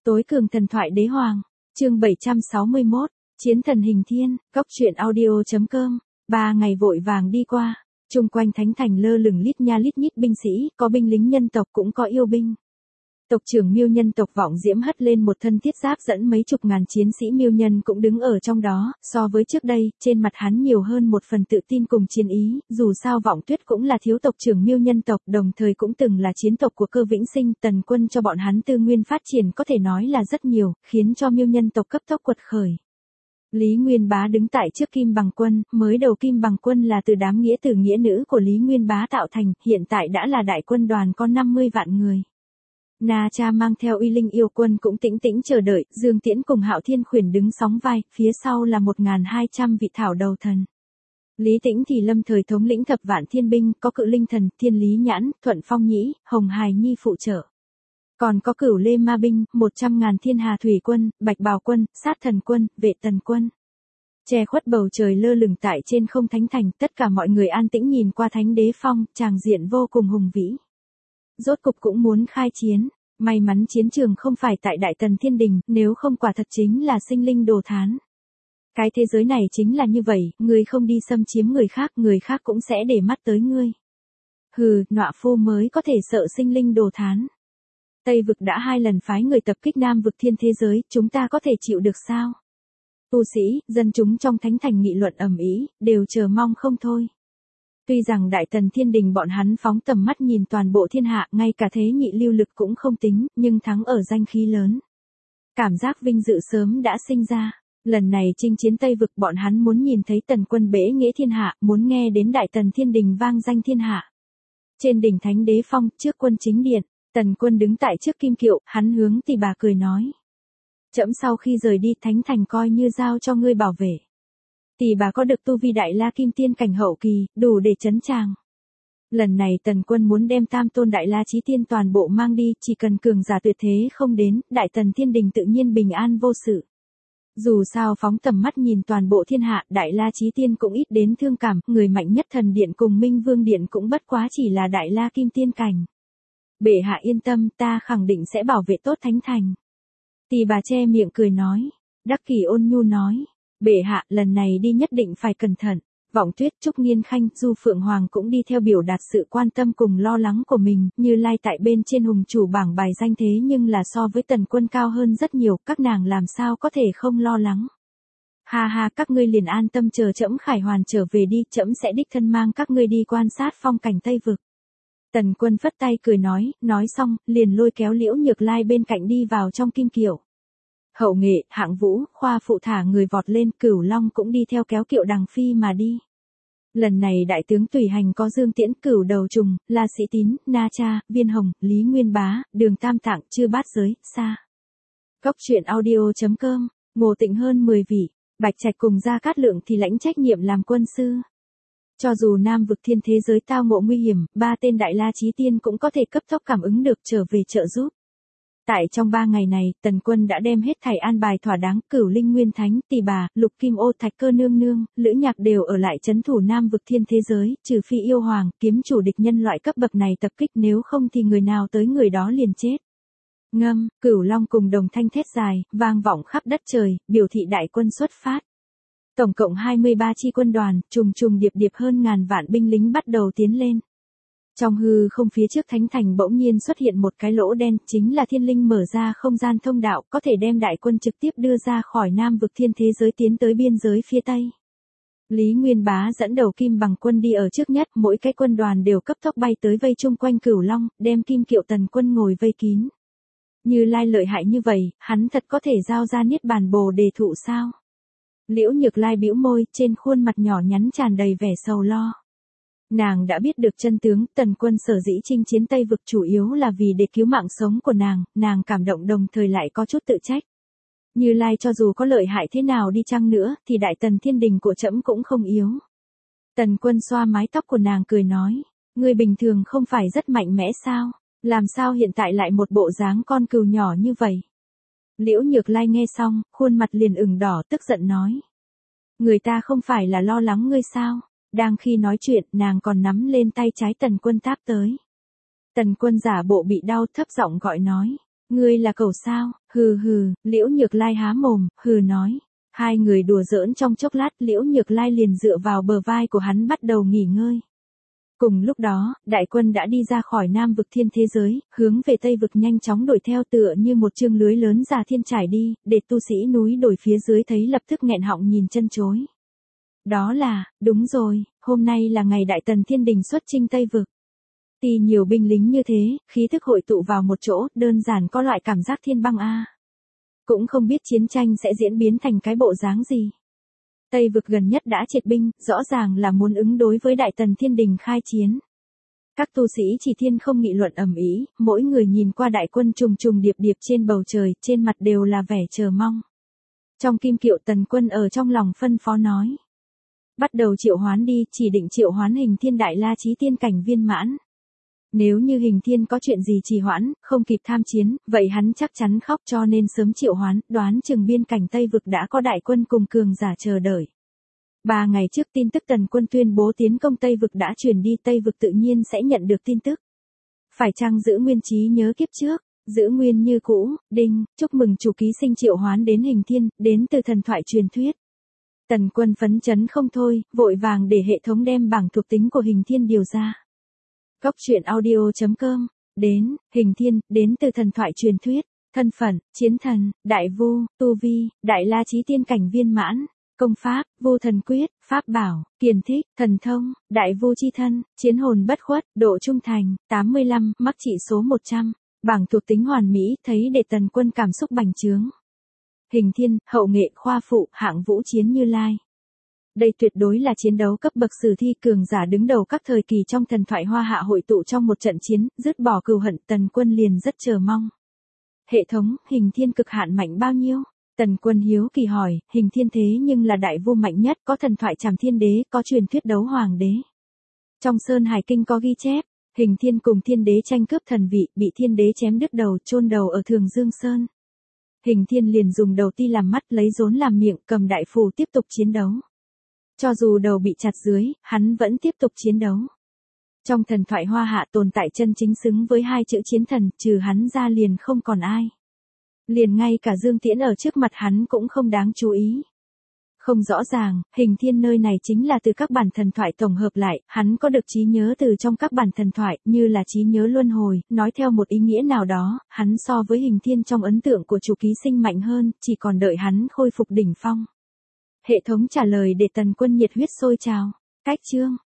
Tối cường thần thoại đế hoàng, chương 761, chiến thần hình thiên, góc truyện audio.com. 3 ngày vội vàng đi qua, chung quanh thánh thành lơ lửng lít nha lít nhít binh sĩ, có binh lính nhân tộc cũng có yêu binh. Tộc trưởng Miêu nhân tộc Vọng Diễm hất lên một thân thiết giáp dẫn mấy chục ngàn chiến sĩ Miêu nhân cũng đứng ở trong đó, so với trước đây, trên mặt hắn nhiều hơn một phần tự tin cùng chiến ý, dù sao Vọng Tuyết cũng là thiếu tộc trưởng Miêu nhân tộc, đồng thời cũng từng là chiến tộc của Cơ Vĩnh Sinh, Tần Quân cho bọn hắn tư nguyên phát triển có thể nói là rất nhiều, khiến cho Miêu nhân tộc cấp tốc quật khởi. Lý Nguyên Bá đứng tại trước Kim Bằng Quân, mới đầu Kim Bằng Quân là từ đám nghĩa tử nghĩa nữ của Lý Nguyên Bá tạo thành, hiện tại đã là đại quân đoàn có 50 vạn người. Na Cha mang theo uy linh yêu quân cũng tĩnh tĩnh chờ đợi, Dương Tiễn cùng Hạo Thiên Khuyển đứng sóng vai, phía sau là 1.200 vị thảo đầu thần. Lý Tĩnh thì lâm thời thống lĩnh thập vạn thiên binh, có Cự Linh Thần, Thiên Lý Nhãn, Thuận Phong Nhĩ, Hồng Hài Nhi phụ trợ. Còn có Cửu Lê Ma binh, 100.000 Thiên Hà Thủy quân, Bạch Bào quân, Sát Thần quân, Vệ Tần quân. Che khuất bầu trời lơ lửng tại trên không thánh thành, tất cả mọi người an tĩnh nhìn qua thánh đế phong, tràng diện vô cùng hùng vĩ. Rốt cục cũng muốn khai chiến, may mắn chiến trường không phải tại Đại Tần Thiên Đình, nếu không quả thật chính là sinh linh đồ thán. Cái thế giới này chính là như vậy, người không đi xâm chiếm người khác cũng sẽ để mắt tới ngươi. Hừ, nọa phu mới có thể sợ sinh linh đồ thán. Tây vực đã 2 lần phái người tập kích Nam vực thiên thế giới, chúng ta có thể chịu được sao? Tu sĩ, dân chúng trong thánh thành nghị luận ầm ĩ, đều chờ mong không thôi. Tuy rằng Đại Tần Thiên Đình bọn hắn phóng tầm mắt nhìn toàn bộ thiên hạ, ngay cả thế nhị lưu lực cũng không tính, nhưng thắng ở danh khí lớn. Cảm giác vinh dự sớm đã sinh ra. Lần này chinh chiến Tây vực bọn hắn muốn nhìn thấy Tần Quân bế nghĩa thiên hạ, muốn nghe đến Đại Tần Thiên Đình vang danh thiên hạ. Trên đỉnh thánh đế phong, trước quân chính điện, Tần Quân đứng tại trước kim kiệu, hắn hướng Tỷ Bà cười nói. Trẫm sau khi rời đi thánh thành coi như giao cho ngươi bảo vệ. Tỷ Bà có được tu vi đại la kim tiên cảnh hậu kỳ, đủ để chấn tràng. Lần này Tần Quân muốn đem tam tôn đại la chí tiên toàn bộ mang đi, chỉ cần cường giả tuyệt thế không đến, Đại Tần Thiên Đình tự nhiên bình an vô sự. Dù sao phóng tầm mắt nhìn toàn bộ thiên hạ, đại la chí tiên cũng ít đến thương cảm, người mạnh nhất Thần Điện cùng Minh Vương Điện cũng bất quá chỉ là đại la kim tiên cảnh. Bệ hạ yên tâm, ta khẳng định sẽ bảo vệ tốt thánh thành. Tỷ Bà che miệng cười nói. Đắc Kỷ ôn nhu nói. Bệ hạ, lần này đi nhất định phải cẩn thận. Vọng Tuyết, Trúc Nghiên Khanh, Du Phượng Hoàng cũng đi theo biểu đạt sự quan tâm cùng lo lắng của mình, Như Lai tại bên trên hùng chủ bảng bài danh thế nhưng là so với Tần Quân cao hơn rất nhiều, các nàng làm sao có thể không lo lắng. Ha ha, các ngươi liền an tâm chờ trẫm khải hoàn trở về đi, trẫm sẽ đích thân mang các ngươi đi quan sát phong cảnh Tây vực. Tần Quân phất tay cười nói xong, liền lôi kéo Liễu Nhược Lai bên cạnh đi vào trong kim kiệu. Hậu nghệ, Hạng Vũ, Khoa phụ thả người vọt lên, Cửu Long cũng đi theo kéo kiệu đằng phi mà đi. Lần này đại tướng tùy hành có Dương Tiễn, Cửu Đầu Trùng, La Sĩ Tín, Na Cha, Viên Hồng, Lý Nguyên Bá, Đường Tam Tạng, Chư Bát Giới, Sa. Góc truyện audio.com, Ngô Tịnh hơn 10 vị, Bạch Trạch cùng Gia Cát Lượng thì lãnh trách nhiệm làm quân sư. Cho dù Nam vực thiên thế giới tao ngộ nguy hiểm, 3 tên đại la chí tiên cũng có thể cấp tốc cảm ứng được trở về trợ giúp. Tại trong 3 ngày này, Tần Quân đã đem hết thảy an bài thỏa đáng, Cửu Linh Nguyên Thánh, Tỷ Bà, Lục Kim Ô Thạch Cơ nương nương, Lữ Nhạc đều ở lại trấn thủ Nam vực thiên thế giới, trừ phi yêu hoàng, kiếm chủ địch nhân loại cấp bậc này tập kích, nếu không thì người nào tới người đó liền chết. Ngâm, Cửu Long cùng đồng thanh thét dài, vang vọng khắp đất trời, biểu thị đại quân xuất phát. Tổng cộng 23 chi quân đoàn, trùng trùng điệp điệp hơn ngàn vạn binh lính bắt đầu tiến lên. Trong hư không phía trước thánh thành bỗng nhiên xuất hiện một cái lỗ đen, chính là thiên linh mở ra không gian thông đạo, có thể đem đại quân trực tiếp đưa ra khỏi Nam vực thiên thế giới tiến tới biên giới phía Tây. Lý Nguyên Bá dẫn đầu Kim Bằng quân đi ở trước nhất, mỗi cái quân đoàn đều cấp tốc bay tới vây chung quanh Cửu Long, đem kim kiệu Tần Quân ngồi vây kín. Như Lai lợi hại như vậy, hắn thật có thể giao ra niết bàn bồ đề thụ sao? Liễu Nhược Lai bĩu môi, trên khuôn mặt nhỏ nhắn tràn đầy vẻ sầu lo. Nàng đã biết được chân tướng, Tần Quân sở dĩ chinh chiến Tây vực chủ yếu là vì để cứu mạng sống của nàng cảm động đồng thời lại có chút tự trách. Như Lai cho dù có lợi hại thế nào đi chăng nữa, thì Đại Tần Thiên Đình của trẫm cũng không yếu. Tần Quân xoa mái tóc của nàng cười nói, ngươi bình thường không phải rất mạnh mẽ sao, làm sao hiện tại lại một bộ dáng con cừu nhỏ như vậy. Liễu Nhược Lai nghe xong, khuôn mặt liền ửng đỏ tức giận nói. Người ta không phải là lo lắng ngươi sao? Đang khi nói chuyện, nàng còn nắm lên tay trái Tần Quân táp tới. Tần Quân giả bộ bị đau thấp giọng gọi nói. Ngươi là cẩu sao? Hừ hừ, Liễu Nhược Lai há mồm, hừ nói. Hai người đùa giỡn trong chốc lát, Liễu Nhược Lai liền dựa vào bờ vai của hắn bắt đầu nghỉ ngơi. Cùng lúc đó, đại quân đã đi ra khỏi Nam vực thiên thế giới, hướng về Tây vực nhanh chóng đuổi theo tựa như một chương lưới lớn già thiên trải đi, để tu sĩ núi đồi phía dưới thấy lập tức nghẹn họng nhìn chân chối. Đó là, đúng rồi, hôm nay là ngày Đại Tần Thiên Đình xuất chinh Tây vực. Tuy nhiều binh lính như thế, khí thức hội tụ vào một chỗ, đơn giản có loại cảm giác thiên băng a. Cũng không biết chiến tranh sẽ diễn biến thành cái bộ dáng gì. Tây vực gần nhất đã triệt binh, rõ ràng là muốn ứng đối với Đại Tần Thiên Đình khai chiến. Các tu sĩ Chỉ Thiên không nghị luận ầm ĩ, mỗi người nhìn qua đại quân trùng trùng điệp điệp trên bầu trời, trên mặt đều là vẻ chờ mong. Trong Kim Kiệu Tần Quân ở trong lòng phân phó nói. Bắt đầu triệu hoán đi, chỉ định triệu hoán Hình Thiên Đại La Chí tiên cảnh viên mãn. Nếu như Hình Thiên có chuyện gì trì hoãn, không kịp tham chiến, vậy hắn chắc chắn khóc, cho nên sớm triệu hoán, đoán chừng biên cảnh Tây vực đã có đại quân cùng cường giả chờ đợi. 3 ngày trước tin tức Tần Quân tuyên bố tiến công Tây vực đã truyền đi, Tây vực tự nhiên sẽ nhận được tin tức. Phải chăng giữ nguyên trí nhớ kiếp trước, giữ nguyên như cũ, đinh, chúc mừng chủ ký sinh triệu hoán đến Hình Thiên, đến từ thần thoại truyền thuyết. Tần Quân phấn chấn không thôi, vội vàng để hệ thống đem bảng thuộc tính của Hình Thiên điều ra. Cốc truyện audio.com, đến, Hình Thiên, đến từ thần thoại truyền thuyết, thân phận, chiến thần, đại vu, tu vi, đại la chí tiên cảnh viên mãn, công pháp, vô thần quyết, pháp bảo, kiền thích, thần thông, đại vu chi thân, chiến hồn bất khuất, độ trung thành, 85, mắc trị số 100, bảng thuộc tính hoàn mỹ, thấy để Tần Quân cảm xúc bành trướng. Hình Thiên, hậu nghệ khoa phụ, hạng vũ chiến Như Lai. Đây tuyệt đối là chiến đấu cấp bậc sử thi, cường giả đứng đầu các thời kỳ trong thần thoại Hoa Hạ hội tụ trong một trận chiến, dứt bỏ cừu hận, Tần Quân liền rất chờ mong. Hệ thống, Hình Thiên cực hạn mạnh bao nhiêu? Tần Quân hiếu kỳ hỏi, Hình Thiên thế nhưng là đại vu mạnh nhất, có thần thoại Trảm Thiên Đế, có truyền thuyết đấu hoàng đế. Trong Sơn Hải Kinh có ghi chép, Hình Thiên cùng Thiên Đế tranh cướp thần vị, bị Thiên Đế chém đứt đầu, chôn đầu ở Thường Dương Sơn. Hình Thiên liền dùng đầu ti làm mắt, lấy rốn làm miệng, cầm đại phù tiếp tục chiến đấu. Cho dù đầu bị chặt dưới, hắn vẫn tiếp tục chiến đấu. Trong thần thoại Hoa Hạ tồn tại chân chính xứng với hai chữ chiến thần, trừ hắn ra liền không còn ai. Liền ngay cả Dương Tiễn ở trước mặt hắn cũng không đáng chú ý. Không rõ ràng, Hình Thiên nơi này chính là từ các bản thần thoại tổng hợp lại, hắn có được trí nhớ từ trong các bản thần thoại, như là trí nhớ luân hồi, nói theo một ý nghĩa nào đó, hắn so với Hình Thiên trong ấn tượng của chủ ký sinh mạnh hơn, chỉ còn đợi hắn khôi phục đỉnh phong. Hệ thống trả lời để Tần Quân nhiệt huyết sôi trào. Cách chương